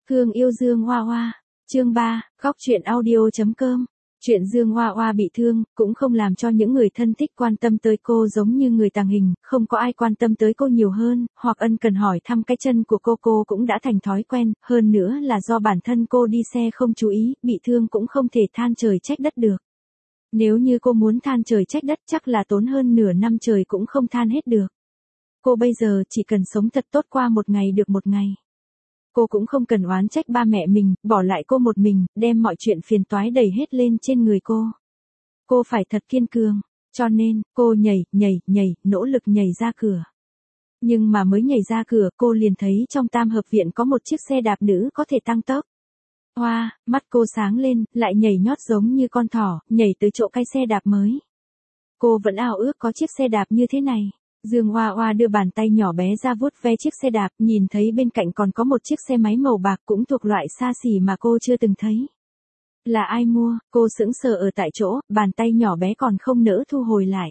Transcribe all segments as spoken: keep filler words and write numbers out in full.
Hương yêu Dương Hoa Hoa. Chương ba, góc truyện audio.com. Chuyện Dương Hoa Hoa bị thương, cũng không làm cho những người thân thích quan tâm tới cô giống như người tàng hình, không có ai quan tâm tới cô nhiều hơn, hoặc ân cần hỏi thăm cái chân của cô cô cũng đã thành thói quen, hơn nữa là do bản thân cô đi xe không chú ý, bị thương cũng không thể than trời trách đất được. Nếu như cô muốn than trời trách đất chắc là tốn hơn nửa năm trời cũng không than hết được. Cô bây giờ chỉ cần sống thật tốt qua một ngày được một ngày. Cô cũng không cần oán trách ba mẹ mình, bỏ lại cô một mình, đem mọi chuyện phiền toái đẩy hết lên trên người cô. Cô phải thật kiên cường, cho nên, cô nhảy, nhảy, nhảy, nỗ lực nhảy ra cửa. Nhưng mà mới nhảy ra cửa, cô liền thấy trong tam hợp viện có một chiếc xe đạp nữ có thể tăng tốc. Hoa, wow, mắt cô sáng lên, lại nhảy nhót giống như con thỏ, nhảy tới chỗ cái xe đạp mới. Cô vẫn ao ước có chiếc xe đạp như thế này. Dương Hoa Hoa đưa bàn tay nhỏ bé ra vuốt ve chiếc xe đạp, nhìn thấy bên cạnh còn có một chiếc xe máy màu bạc cũng thuộc loại xa xỉ mà cô chưa từng thấy. Là ai mua? Cô sững sờ ở tại chỗ, bàn tay nhỏ bé còn không nỡ thu hồi lại.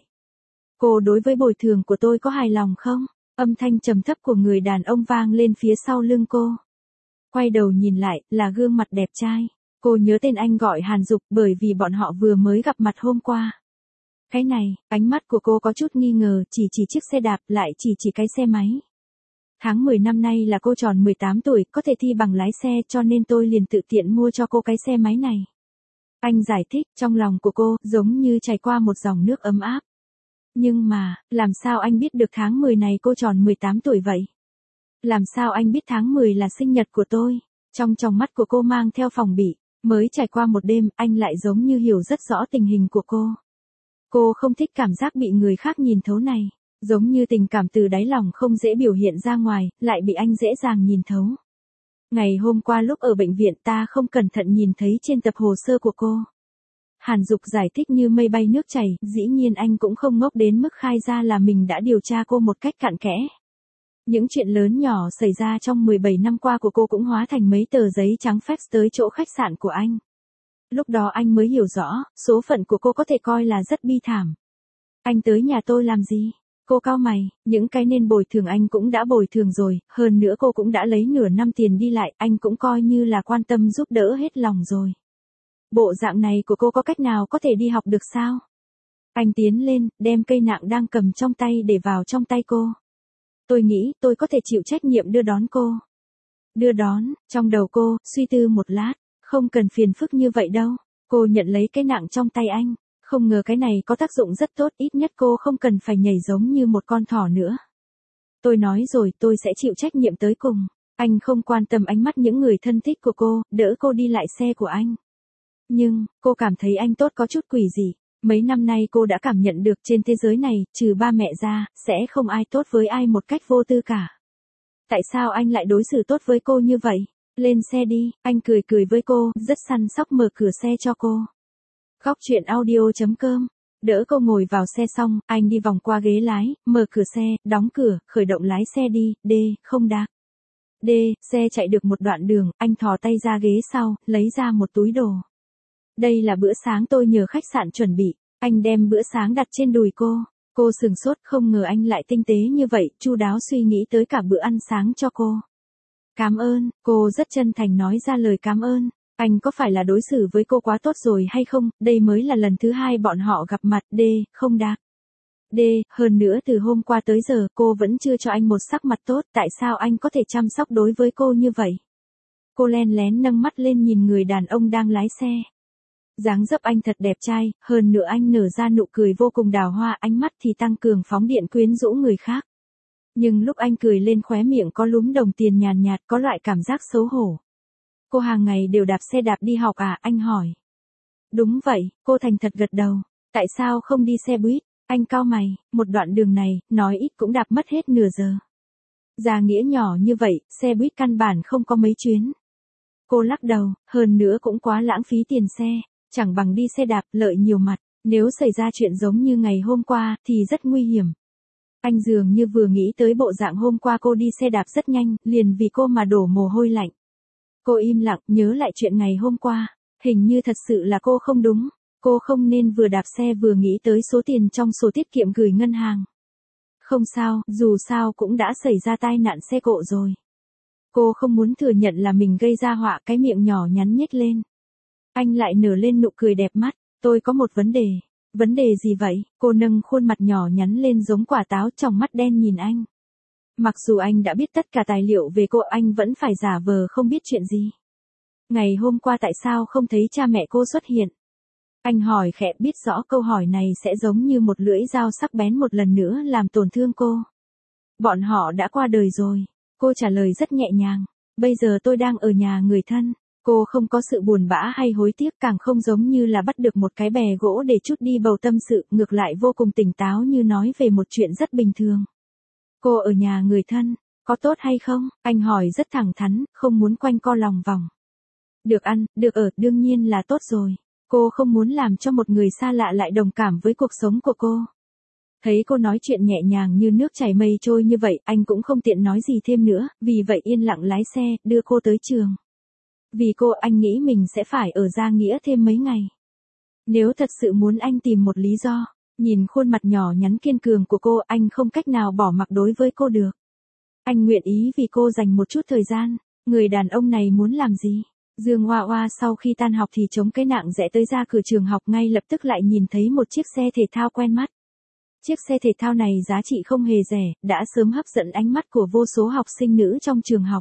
Cô đối với bồi thường của tôi có hài lòng không? Âm thanh trầm thấp của người đàn ông vang lên phía sau lưng cô. Quay đầu nhìn lại, là gương mặt đẹp trai. Cô nhớ tên anh gọi Hàn Dục bởi vì bọn họ vừa mới gặp mặt hôm qua. Cái này, ánh mắt của cô có chút nghi ngờ, chỉ chỉ chiếc xe đạp, lại chỉ chỉ cái xe máy. Tháng mười năm nay là cô tròn mười tám tuổi, có thể thi bằng lái xe cho nên tôi liền tự tiện mua cho cô cái xe máy này. Anh giải thích, trong lòng của cô, giống như chảy qua một dòng nước ấm áp. Nhưng mà, làm sao anh biết được tháng mười này cô tròn mười tám tuổi vậy? Làm sao anh biết tháng mười là sinh nhật của tôi? Trong tròng mắt của cô mang theo phòng bị, mới trải qua một đêm, anh lại giống như hiểu rất rõ tình hình của cô. Cô không thích cảm giác bị người khác nhìn thấu này, giống như tình cảm từ đáy lòng không dễ biểu hiện ra ngoài, lại bị anh dễ dàng nhìn thấu. Ngày hôm qua lúc ở bệnh viện ta không cẩn thận nhìn thấy trên tập hồ sơ của cô. Hàn Dục giải thích như mây bay nước chảy, dĩ nhiên anh cũng không ngốc đến mức khai ra là mình đã điều tra cô một cách cặn kẽ. Những chuyện lớn nhỏ xảy ra trong mười bảy năm qua của cô cũng hóa thành mấy tờ giấy trắng fax tới chỗ khách sạn của anh. Lúc đó anh mới hiểu rõ, số phận của cô có thể coi là rất bi thảm. Anh tới nhà tôi làm gì? Cô cau mày, những cái nên bồi thường anh cũng đã bồi thường rồi, hơn nữa cô cũng đã lấy nửa năm tiền đi lại, anh cũng coi như là quan tâm giúp đỡ hết lòng rồi. Bộ dạng này của cô có cách nào có thể đi học được sao? Anh tiến lên, đem cây nạng đang cầm trong tay để vào trong tay cô. Tôi nghĩ tôi có thể chịu trách nhiệm đưa đón cô. Đưa đón, trong đầu cô, suy tư một lát. Không cần phiền phức như vậy đâu. Cô nhận lấy cái nạng trong tay anh. Không ngờ cái này có tác dụng rất tốt, ít nhất cô không cần phải nhảy giống như một con thỏ nữa. Tôi nói rồi, tôi sẽ chịu trách nhiệm tới cùng. Anh không quan tâm ánh mắt những người thân thích của cô, đỡ cô đi lại xe của anh. Nhưng, cô cảm thấy anh tốt có chút quỷ dị. Mấy năm nay cô đã cảm nhận được trên thế giới này, trừ ba mẹ ra, sẽ không ai tốt với ai một cách vô tư cả. Tại sao anh lại đối xử tốt với cô như vậy? Lên xe đi, anh cười cười với cô, rất săn sóc mở cửa xe cho cô. Góc truyện audio.com. Đỡ cô ngồi vào xe xong, anh đi vòng qua ghế lái, mở cửa xe, đóng cửa, khởi động lái xe đi, D, không đạp. D, xe chạy được một đoạn đường, anh thò tay ra ghế sau, lấy ra một túi đồ. Đây là bữa sáng tôi nhờ khách sạn chuẩn bị, anh đem bữa sáng đặt trên đùi cô. Cô sừng sốt, không ngờ anh lại tinh tế như vậy, chu đáo suy nghĩ tới cả bữa ăn sáng cho cô. Cảm ơn, cô rất chân thành nói ra lời cảm ơn. Anh có phải là đối xử với cô quá tốt rồi hay không? Đây mới là lần thứ hai bọn họ gặp mặt. D, không đáp. D, hơn nữa từ hôm qua tới giờ cô vẫn chưa cho anh một sắc mặt tốt. Tại sao anh có thể chăm sóc đối với cô như vậy? Cô len lén nâng mắt lên nhìn người đàn ông đang lái xe. Dáng dấp anh thật đẹp trai, hơn nữa anh nở ra nụ cười vô cùng đào hoa, ánh mắt thì tăng cường phóng điện quyến rũ người khác. Nhưng lúc anh cười lên khóe miệng có lúm đồng tiền nhàn nhạt, có loại cảm giác xấu hổ. Cô hàng ngày đều đạp xe đạp đi học à, anh hỏi. Đúng vậy, cô thành thật gật đầu. Tại sao không đi xe buýt? Anh cau mày, một đoạn đường này, nói ít cũng đạp mất hết nửa giờ. Gia nghĩa nhỏ như vậy, xe buýt căn bản không có mấy chuyến. Cô lắc đầu, hơn nữa cũng quá lãng phí tiền xe, chẳng bằng đi xe đạp, lợi nhiều mặt. Nếu xảy ra chuyện giống như ngày hôm qua, thì rất nguy hiểm. Anh dường như vừa nghĩ tới bộ dạng hôm qua cô đi xe đạp rất nhanh, liền vì cô mà đổ mồ hôi lạnh. Cô im lặng, nhớ lại chuyện ngày hôm qua. Hình như thật sự là cô không đúng. Cô không nên vừa đạp xe vừa nghĩ tới số tiền trong sổ tiết kiệm gửi ngân hàng. Không sao, dù sao cũng đã xảy ra tai nạn xe cộ rồi. Cô không muốn thừa nhận là mình gây ra họa, cái miệng nhỏ nhắn nhếch lên. Anh lại nở lên nụ cười đẹp mắt, tôi có một vấn đề. Vấn đề gì vậy? Cô nâng khuôn mặt nhỏ nhắn lên giống quả táo, tròng mắt đen nhìn anh. Mặc dù anh đã biết tất cả tài liệu về cô, anh vẫn phải giả vờ không biết chuyện gì. Ngày hôm qua tại sao không thấy cha mẹ cô xuất hiện? Anh hỏi khẽ, biết rõ câu hỏi này sẽ giống như một lưỡi dao sắc bén một lần nữa làm tổn thương cô. Bọn họ đã qua đời rồi. Cô trả lời rất nhẹ nhàng. Bây giờ tôi đang ở nhà người thân. Cô không có sự buồn bã hay hối tiếc, càng không giống như là bắt được một cái bè gỗ để trút đi bầu tâm sự, ngược lại vô cùng tỉnh táo như nói về một chuyện rất bình thường. Cô ở nhà người thân, có tốt hay không? Anh hỏi rất thẳng thắn, không muốn quanh co lòng vòng. Được ăn, được ở, đương nhiên là tốt rồi. Cô không muốn làm cho một người xa lạ lại đồng cảm với cuộc sống của cô. Thấy cô nói chuyện nhẹ nhàng như nước chảy mây trôi như vậy, anh cũng không tiện nói gì thêm nữa, vì vậy yên lặng lái xe, đưa cô tới trường. Vì cô, anh nghĩ mình sẽ phải ở Gia Nghĩa thêm mấy ngày. Nếu thật sự muốn anh tìm một lý do, nhìn khuôn mặt nhỏ nhắn kiên cường của cô, anh không cách nào bỏ mặc đối với cô được. Anh nguyện ý vì cô dành một chút thời gian. Người đàn ông này muốn làm gì? Dương Hoa Hoa sau khi tan học thì chống cái nạng rẽ tới ra cửa trường học, ngay lập tức lại nhìn thấy một chiếc xe thể thao quen mắt. Chiếc xe thể thao này giá trị không hề rẻ, đã sớm hấp dẫn ánh mắt của vô số học sinh nữ trong trường học.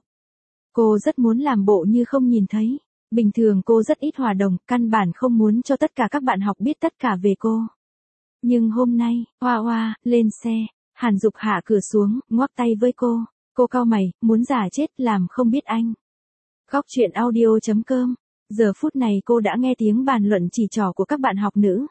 Cô rất muốn làm bộ như không nhìn thấy. Bình thường cô rất ít hòa đồng, căn bản không muốn cho tất cả các bạn học biết tất cả về cô. Nhưng hôm nay, Hoa Hoa, lên xe, Hàn Dục hạ cửa xuống, ngoắc tay với cô. Cô cau mày, muốn giả chết làm không biết anh. Góc truyện audio chấm com. Giờ phút này cô đã nghe tiếng bàn luận chỉ trỏ của các bạn học nữ.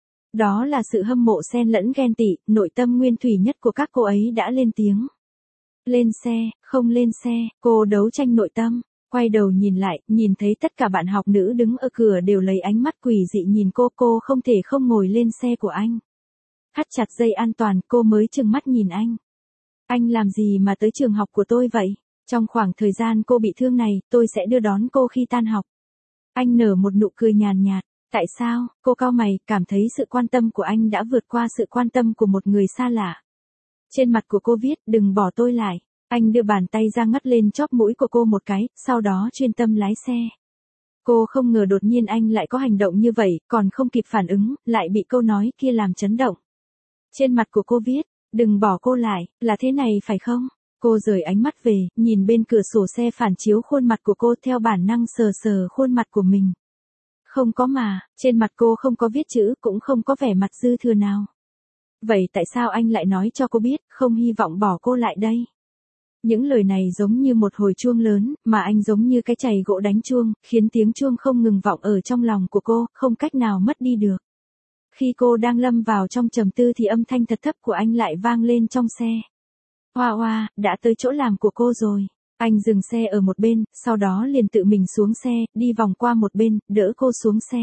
Đó là sự hâm mộ xen lẫn ghen tị, nội tâm nguyên thủy nhất của các cô ấy đã lên tiếng. Lên xe, không lên xe, cô đấu tranh nội tâm, quay đầu nhìn lại, nhìn thấy tất cả bạn học nữ đứng ở cửa đều lấy ánh mắt quỷ dị nhìn cô, cô không thể không ngồi lên xe của anh. Thắt chặt dây an toàn, cô mới trừng mắt nhìn anh. Anh làm gì mà tới trường học của tôi vậy? Trong khoảng thời gian cô bị thương này, tôi sẽ đưa đón cô khi tan học. Anh nở một nụ cười nhàn nhạt. Tại sao? Cô cau mày, cảm thấy sự quan tâm của anh đã vượt qua sự quan tâm của một người xa lạ. Trên mặt của cô viết, đừng bỏ tôi lại. Anh đưa bàn tay ra ngắt lên chóp mũi của cô một cái, sau đó chuyên tâm lái xe. Cô không ngờ đột nhiên anh lại có hành động như vậy, còn không kịp phản ứng, lại bị câu nói kia làm chấn động. Trên mặt của cô viết, đừng bỏ cô lại, là thế này phải không? Cô rời ánh mắt về, nhìn bên cửa sổ xe phản chiếu khuôn mặt của cô, theo bản năng sờ sờ khuôn mặt của mình. Không có mà, trên mặt cô không có viết chữ, cũng không có vẻ mặt dư thừa nào. Vậy tại sao anh lại nói cho cô biết, không hy vọng bỏ cô lại đây? Những lời này giống như một hồi chuông lớn, mà anh giống như cái chày gỗ đánh chuông, khiến tiếng chuông không ngừng vọng ở trong lòng của cô, không cách nào mất đi được. Khi cô đang lâm vào trong trầm tư thì âm thanh thật thấp của anh lại vang lên trong xe. Hoa Hoa, đã tới chỗ làm của cô rồi. Anh dừng xe ở một bên, sau đó liền tự mình xuống xe, đi vòng qua một bên, đỡ cô xuống xe.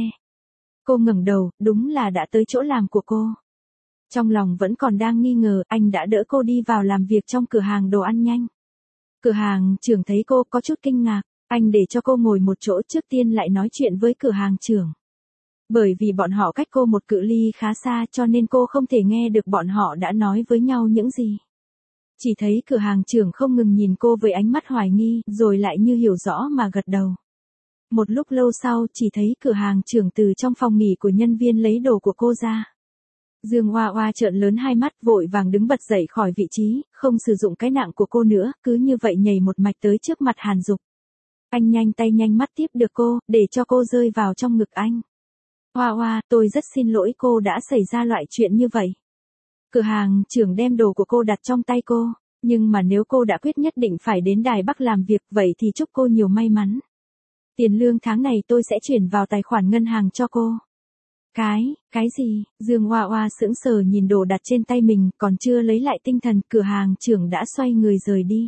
Cô ngẩng đầu, đúng là đã tới chỗ làm của cô. Trong lòng vẫn còn đang nghi ngờ, anh đã đỡ cô đi vào làm việc trong cửa hàng đồ ăn nhanh. Cửa hàng trưởng thấy cô có chút kinh ngạc, anh để cho cô ngồi một chỗ, trước tiên lại nói chuyện với cửa hàng trưởng. Bởi vì bọn họ cách cô một cự ly khá xa cho nên cô không thể nghe được bọn họ đã nói với nhau những gì. Chỉ thấy cửa hàng trưởng không ngừng nhìn cô với ánh mắt hoài nghi, rồi lại như hiểu rõ mà gật đầu. Một lúc lâu sau, chỉ thấy cửa hàng trưởng từ trong phòng nghỉ của nhân viên lấy đồ của cô ra. Dương Hoa Hoa trợn lớn hai mắt, vội vàng đứng bật dậy khỏi vị trí, không sử dụng cái nạng của cô nữa, cứ như vậy nhảy một mạch tới trước mặt Hàn Dục. Anh nhanh tay nhanh mắt tiếp được cô, để cho cô rơi vào trong ngực anh. Hoa Hoa, tôi rất xin lỗi, cô đã xảy ra loại chuyện như vậy. Cửa hàng trưởng đem đồ của cô đặt trong tay cô, nhưng mà nếu cô đã quyết nhất định phải đến Đài Bắc làm việc, vậy thì chúc cô nhiều may mắn. Tiền lương tháng này tôi sẽ chuyển vào tài khoản ngân hàng cho cô. Cái, cái gì? Dương Hoa Hoa sững sờ nhìn đồ đặt trên tay mình, còn chưa lấy lại tinh thần, cửa hàng trưởng đã xoay người rời đi.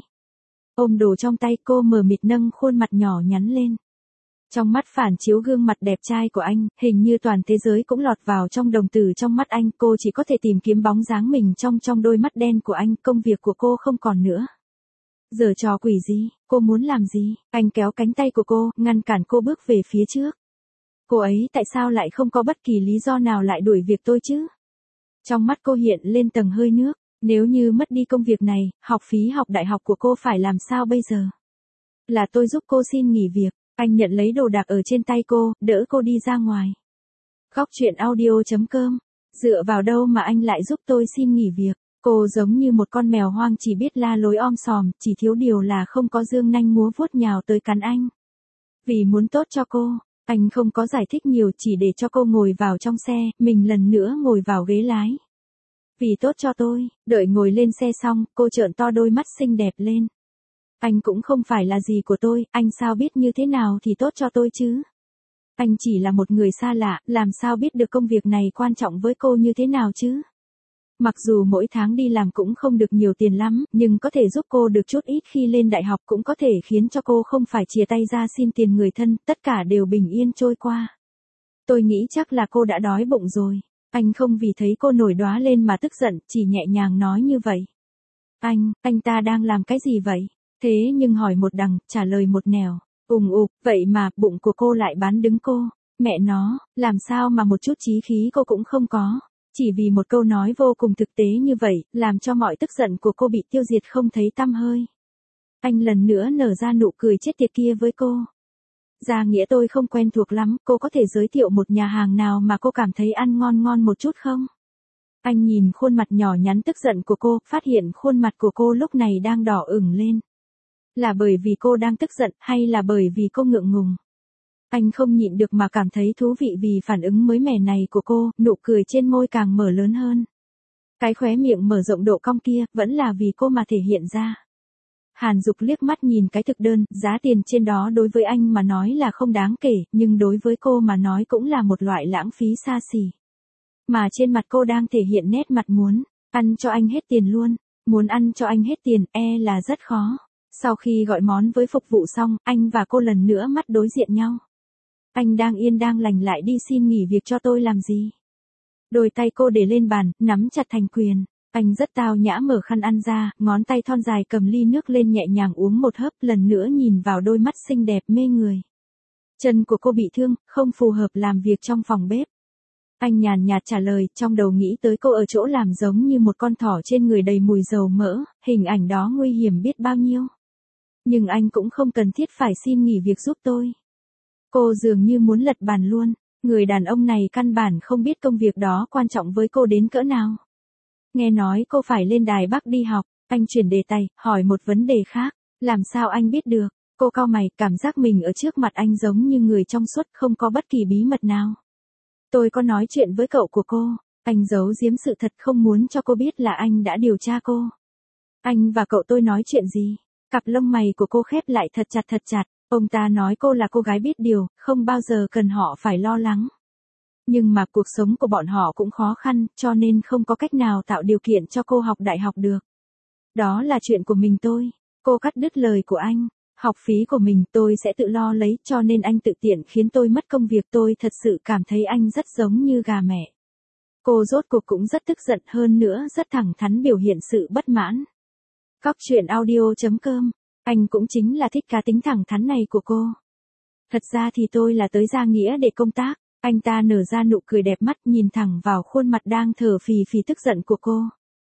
Ôm đồ trong tay, cô mờ mịt nâng khuôn mặt nhỏ nhắn lên. Trong mắt phản chiếu gương mặt đẹp trai của anh, hình như toàn thế giới cũng lọt vào trong đồng tử trong mắt anh, cô chỉ có thể tìm kiếm bóng dáng mình trong trong đôi mắt đen của anh, công việc của cô không còn nữa. Giở trò quỷ gì, cô muốn làm gì? Anh kéo cánh tay của cô, ngăn cản cô bước về phía trước. Cô ấy tại sao lại không có bất kỳ lý do nào lại đuổi việc tôi chứ? Trong mắt cô hiện lên tầng hơi nước, nếu như mất đi công việc này, học phí học đại học của cô phải làm sao bây giờ? Là tôi giúp cô xin nghỉ việc. Anh nhận lấy đồ đạc ở trên tay cô, đỡ cô đi ra ngoài. Góc chuyện audio chấm com. Dựa vào đâu mà anh lại giúp tôi xin nghỉ việc? Cô giống như một con mèo hoang chỉ biết la lối om sòm, chỉ thiếu điều là không có dương nanh múa vuốt nhào tới cắn anh. Vì muốn tốt cho cô, anh không có giải thích nhiều, chỉ để cho cô ngồi vào trong xe, mình lần nữa ngồi vào ghế lái. Vì tốt cho tôi, đợi ngồi lên xe xong, cô trợn to đôi mắt xinh đẹp lên. Anh cũng không phải là gì của tôi, anh sao biết như thế nào thì tốt cho tôi chứ? Anh chỉ là một người xa lạ, làm sao biết được công việc này quan trọng với cô như thế nào chứ? Mặc dù mỗi tháng đi làm cũng không được nhiều tiền lắm, nhưng có thể giúp cô được chút ít khi lên đại học, cũng có thể khiến cho cô không phải chìa tay ra xin tiền người thân, tất cả đều bình yên trôi qua. Tôi nghĩ chắc là cô đã đói bụng rồi. Anh không vì thấy cô nổi đoá lên mà tức giận, chỉ nhẹ nhàng nói như vậy. Anh, anh ta đang làm cái gì vậy? Thế nhưng hỏi một đằng, trả lời một nẻo. Ùng ục, vậy mà, bụng của cô lại bán đứng cô. Mẹ nó, làm sao mà một chút chí khí cô cũng không có. Chỉ vì một câu nói vô cùng thực tế như vậy, làm cho mọi tức giận của cô bị tiêu diệt không thấy tăm hơi. Anh lần nữa nở ra nụ cười chết tiệt kia với cô. Gia nghĩa tôi không quen thuộc lắm, cô có thể giới thiệu một nhà hàng nào mà cô cảm thấy ăn ngon ngon một chút không? Anh nhìn khuôn mặt nhỏ nhắn tức giận của cô, phát hiện khuôn mặt của cô lúc này đang đỏ ửng lên. Là bởi vì cô đang tức giận hay là bởi vì cô ngượng ngùng? Anh không nhịn được mà cảm thấy thú vị vì phản ứng mới mẻ này của cô, nụ cười trên môi càng mở lớn hơn. Cái khóe miệng mở rộng độ cong kia, vẫn là vì cô mà thể hiện ra. Hàn Dục liếc mắt nhìn cái thực đơn, giá tiền trên đó đối với anh mà nói là không đáng kể, nhưng đối với cô mà nói cũng là một loại lãng phí xa xỉ. Mà trên mặt cô đang thể hiện nét mặt muốn ăn cho anh hết tiền luôn, muốn ăn cho anh hết tiền, e là rất khó. Sau khi gọi món với phục vụ xong, anh và cô lần nữa mắt đối diện nhau. Anh đang yên đang lành lại đi xin nghỉ việc cho tôi làm gì? Đôi tay cô để lên bàn, nắm chặt thành quyền. Anh rất tao nhã mở khăn ăn ra, ngón tay thon dài cầm ly nước lên nhẹ nhàng uống một hớp, lần nữa nhìn vào đôi mắt xinh đẹp mê người. Chân của cô bị thương, không phù hợp làm việc trong phòng bếp. Anh nhàn nhạt trả lời, trong đầu nghĩ tới cô ở chỗ làm giống như một con thỏ trên người đầy mùi dầu mỡ, hình ảnh đó nguy hiểm biết bao nhiêu. Nhưng anh cũng không cần thiết phải xin nghỉ việc giúp tôi. Cô dường như muốn lật bàn luôn, người đàn ông này căn bản không biết công việc đó quan trọng với cô đến cỡ nào. Nghe nói cô phải lên Đài Bắc đi học, anh chuyển đề tài, hỏi một vấn đề khác, làm sao anh biết được? Cô cau mày, cảm giác mình ở trước mặt anh giống như người trong suốt, không có bất kỳ bí mật nào. Tôi có nói chuyện với cậu của cô, anh giấu giếm sự thật không muốn cho cô biết là anh đã điều tra cô. Anh và cậu tôi nói chuyện gì? Cặp lông mày của cô khép lại thật chặt thật chặt, ông ta nói cô là cô gái biết điều, không bao giờ cần họ phải lo lắng. Nhưng mà cuộc sống của bọn họ cũng khó khăn, cho nên không có cách nào tạo điều kiện cho cô học đại học được. Đó là chuyện của mình tôi. Cô cắt đứt lời của anh. Học phí của mình tôi sẽ tự lo lấy, cho nên anh tự tiện khiến tôi mất công việc, tôi thật sự cảm thấy anh rất giống như gà mẹ. Cô rốt cuộc cũng rất tức giận, hơn nữa rất thẳng thắn biểu hiện sự bất mãn. Góc chuyện audio chấm com. Anh cũng chính là thích cá tính thẳng thắn này của cô. Thật ra thì tôi là tới Gia Nghĩa để công tác. Anh ta nở ra nụ cười đẹp mắt nhìn thẳng vào khuôn mặt đang thở phì phì tức giận của cô.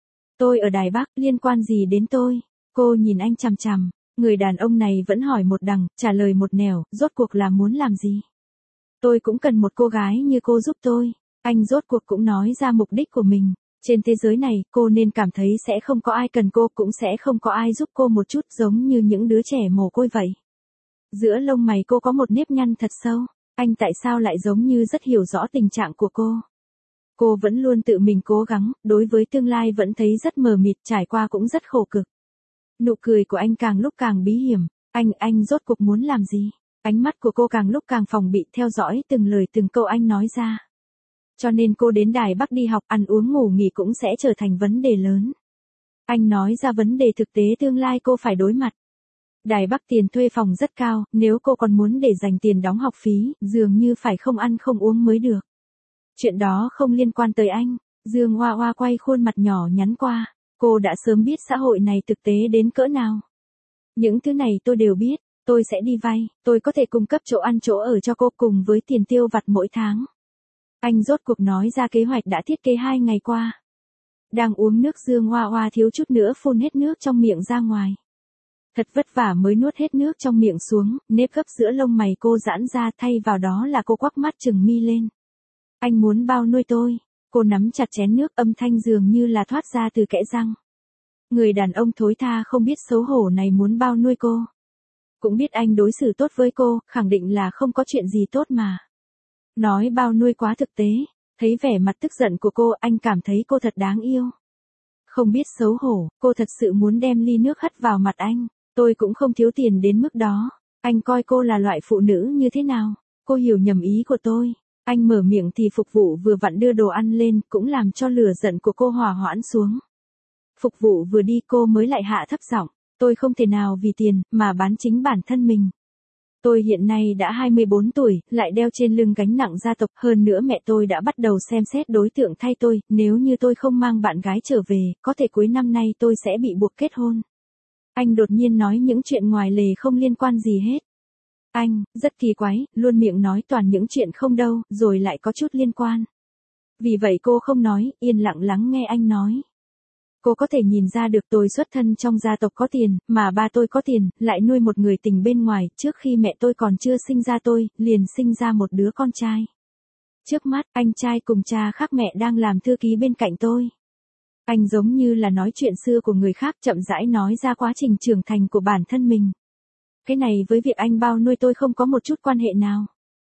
Tôi ở Đài Bắc, liên quan gì đến tôi? Cô nhìn anh chằm chằm. Người đàn ông này vẫn hỏi một đằng, trả lời một nẻo, rốt cuộc là muốn làm gì? Tôi cũng cần một cô gái như cô giúp tôi. Anh rốt cuộc cũng nói ra mục đích của mình. Trên thế giới này, cô nên cảm thấy sẽ không có ai cần cô, cũng sẽ không có ai giúp cô một chút, giống như những đứa trẻ mồ côi vậy. Giữa lông mày cô có một nếp nhăn thật sâu. Anh tại sao lại giống như rất hiểu rõ tình trạng của cô? Cô vẫn luôn tự mình cố gắng, đối với tương lai vẫn thấy rất mờ mịt, trải qua cũng rất khổ cực. Nụ cười của anh càng lúc càng bí hiểm. Anh, anh rốt cuộc muốn làm gì? Ánh mắt của cô càng lúc càng phòng bị, theo dõi từng lời từng câu anh nói ra. Cho nên cô đến Đài Bắc đi học, ăn uống ngủ nghỉ cũng sẽ trở thành vấn đề lớn. Anh nói ra vấn đề thực tế tương lai cô phải đối mặt. Đài Bắc tiền thuê phòng rất cao, nếu cô còn muốn để dành tiền đóng học phí, dường như phải không ăn không uống mới được. Chuyện đó không liên quan tới anh. Dương Hoa Hoa quay khuôn mặt nhỏ nhắn qua. Cô đã sớm biết xã hội này thực tế đến cỡ nào. Những thứ này tôi đều biết, tôi sẽ đi vay, tôi có thể cung cấp chỗ ăn chỗ ở cho cô cùng với tiền tiêu vặt mỗi tháng. Anh rốt cuộc nói ra kế hoạch đã thiết kế hai ngày qua. Đang uống nước Dương Hoa Hoa thiếu chút nữa phun hết nước trong miệng ra ngoài. Thật vất vả mới nuốt hết nước trong miệng xuống, nếp gấp giữa lông mày cô giãn ra, thay vào đó là cô quắc mắt trừng mi lên. Anh muốn bao nuôi tôi. Cô nắm chặt chén nước, âm thanh dường như là thoát ra từ kẽ răng. Người đàn ông thối tha không biết xấu hổ này muốn bao nuôi cô. Cũng biết anh đối xử tốt với cô, khẳng định là không có chuyện gì tốt mà. Nói bao nuôi quá thực tế, thấy vẻ mặt tức giận của cô, anh cảm thấy cô thật đáng yêu. Không biết xấu hổ, cô thật sự muốn đem ly nước hất vào mặt anh. Tôi cũng không thiếu tiền đến mức đó. Anh coi cô là loại phụ nữ như thế nào? Cô hiểu nhầm ý của tôi. Anh mở miệng thì phục vụ vừa vặn đưa đồ ăn lên, cũng làm cho lửa giận của cô hòa hoãn xuống. Phục vụ vừa đi cô mới lại hạ thấp giọng. Tôi không thể nào vì tiền mà bán chính bản thân mình. Tôi hiện nay đã hai mươi bốn tuổi, lại đeo trên lưng gánh nặng gia tộc, hơn nữa mẹ tôi đã bắt đầu xem xét đối tượng thay tôi, nếu như tôi không mang bạn gái trở về, có thể cuối năm nay tôi sẽ bị buộc kết hôn. Anh đột nhiên nói những chuyện ngoài lề không liên quan gì hết. Anh, rất kỳ quái, luôn miệng nói toàn những chuyện không đâu, rồi lại có chút liên quan. Vì vậy cô không nói, yên lặng lắng nghe anh nói. Cô có thể nhìn ra được tôi xuất thân trong gia tộc có tiền, mà ba tôi có tiền, lại nuôi một người tình bên ngoài, trước khi mẹ tôi còn chưa sinh ra tôi, liền sinh ra một đứa con trai. Trước mắt, anh trai cùng cha khác mẹ đang làm thư ký bên cạnh tôi. Anh giống như là nói chuyện xưa của người khác, chậm rãi nói ra quá trình trưởng thành của bản thân mình. Cái này với việc anh bao nuôi tôi không có một chút quan hệ nào.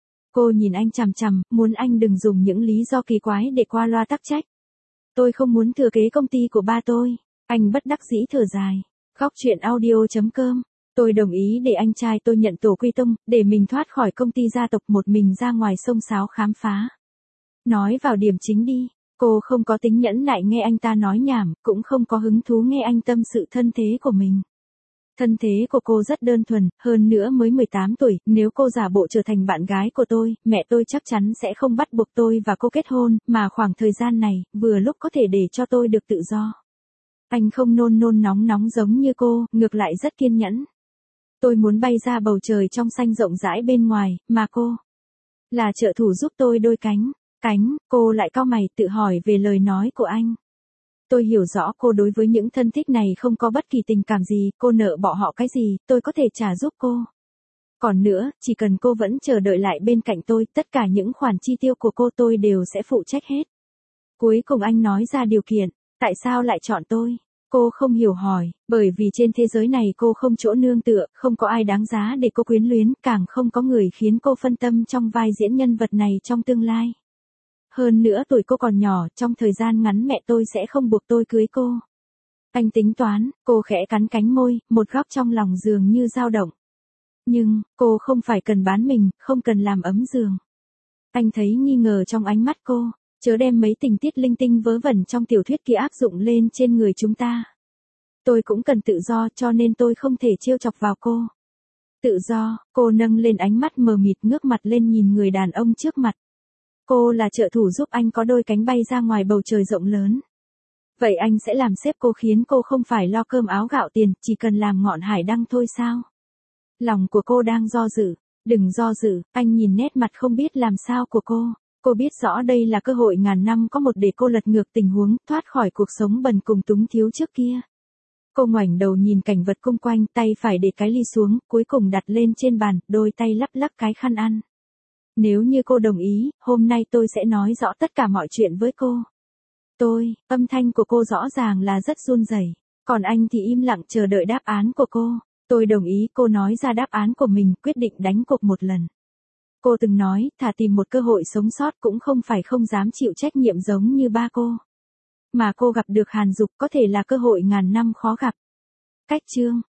Cô nhìn anh chằm chằm, muốn anh đừng dùng những lý do kỳ quái để qua loa tắc trách. Tôi không muốn thừa kế công ty của ba tôi. Anh bất đắc dĩ thở dài. Góc chuyện audio chấm com. Tôi đồng ý để anh trai tôi nhận tổ quy tông, để mình thoát khỏi công ty gia tộc một mình ra ngoài sông sáo khám phá. Nói vào điểm chính đi. Cô không có tính nhẫn nại nghe anh ta nói nhảm, cũng không có hứng thú nghe anh tâm sự thân thế của mình. Thân thế của cô rất đơn thuần, hơn nữa mới mười tám tuổi, nếu cô giả bộ trở thành bạn gái của tôi, mẹ tôi chắc chắn sẽ không bắt buộc tôi và cô kết hôn, mà khoảng thời gian này, vừa lúc có thể để cho tôi được tự do. Anh không nôn nôn nóng nóng giống như cô, ngược lại rất kiên nhẫn. Tôi muốn bay ra bầu trời trong xanh rộng rãi bên ngoài, mà cô là trợ thủ giúp tôi đôi cánh. Cánh, cô lại cau mày tự hỏi về lời nói của anh. Tôi hiểu rõ cô đối với những thân thích này không có bất kỳ tình cảm gì, cô nợ bỏ họ cái gì, tôi có thể trả giúp cô. Còn nữa, chỉ cần cô vẫn chờ đợi lại bên cạnh tôi, tất cả những khoản chi tiêu của cô tôi đều sẽ phụ trách hết. Cuối cùng anh nói ra điều kiện, tại sao lại chọn tôi? Cô không hiểu hỏi, bởi vì trên thế giới này cô không chỗ nương tựa, không có ai đáng giá để cô quyến luyến, càng không có người khiến cô phân tâm trong vai diễn nhân vật này trong tương lai. Hơn nữa tuổi cô còn nhỏ, trong thời gian ngắn mẹ tôi sẽ không buộc tôi cưới cô. Anh tính toán, cô khẽ cắn cánh môi, một góc trong lòng dường như dao động. Nhưng, cô không phải cần bán mình, không cần làm ấm giường. Anh thấy nghi ngờ trong ánh mắt cô, chớ đem mấy tình tiết linh tinh vớ vẩn trong tiểu thuyết kia áp dụng lên trên người chúng ta. Tôi cũng cần tự do cho nên tôi không thể trêu chọc vào cô. Tự do, cô nâng lên ánh mắt mờ mịt ngước mặt lên nhìn người đàn ông trước mặt. Cô là trợ thủ giúp anh có đôi cánh bay ra ngoài bầu trời rộng lớn. Vậy anh sẽ làm sếp cô khiến cô không phải lo cơm áo gạo tiền, chỉ cần làm ngọn hải đăng thôi sao? Lòng của cô đang do dự. Đừng do dự, anh nhìn nét mặt không biết làm sao của cô. Cô biết rõ đây là cơ hội ngàn năm có một để cô lật ngược tình huống, thoát khỏi cuộc sống bần cùng túng thiếu trước kia. Cô ngoảnh đầu nhìn cảnh vật xung quanh, tay phải để cái ly xuống, cuối cùng đặt lên trên bàn, đôi tay lắp lắp cái khăn ăn. Nếu như cô đồng ý, hôm nay tôi sẽ nói rõ tất cả mọi chuyện với cô. Tôi, âm thanh của cô rõ ràng là rất run rẩy, còn anh thì im lặng chờ đợi đáp án của cô. Tôi đồng ý, cô nói ra đáp án của mình, quyết định đánh cuộc một lần. Cô từng nói, thà tìm một cơ hội sống sót cũng không phải không dám chịu trách nhiệm giống như ba cô. Mà cô gặp được Hàn Dục có thể là cơ hội ngàn năm khó gặp. Cách chương